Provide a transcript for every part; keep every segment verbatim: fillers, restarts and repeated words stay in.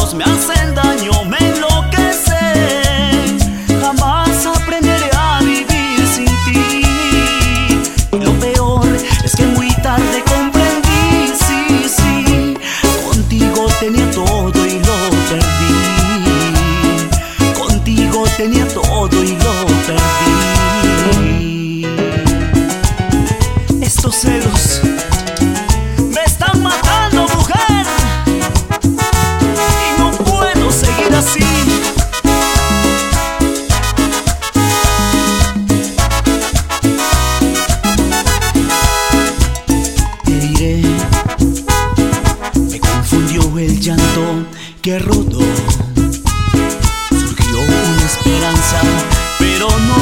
celos me hacen daño, me enloquece. Jamás aprenderé a vivir sin ti. Y lo peor es que muy tarde comprendí, sí, sí, contigo tenía todo y lo perdí. Contigo tenía todo y lo perdí. Estos celos me están matando, mujer, y no puedo seguir así. Te diré, me confundió el llanto que rodó. Surgió una esperanza, pero no.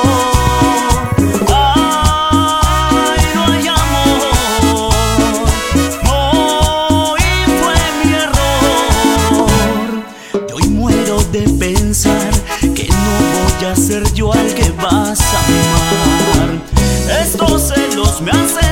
Ay, no hay amor, no, y fue mi error. Y hoy muero de pensar que no voy a ser yo al que vas a amar. Estos celos me hacen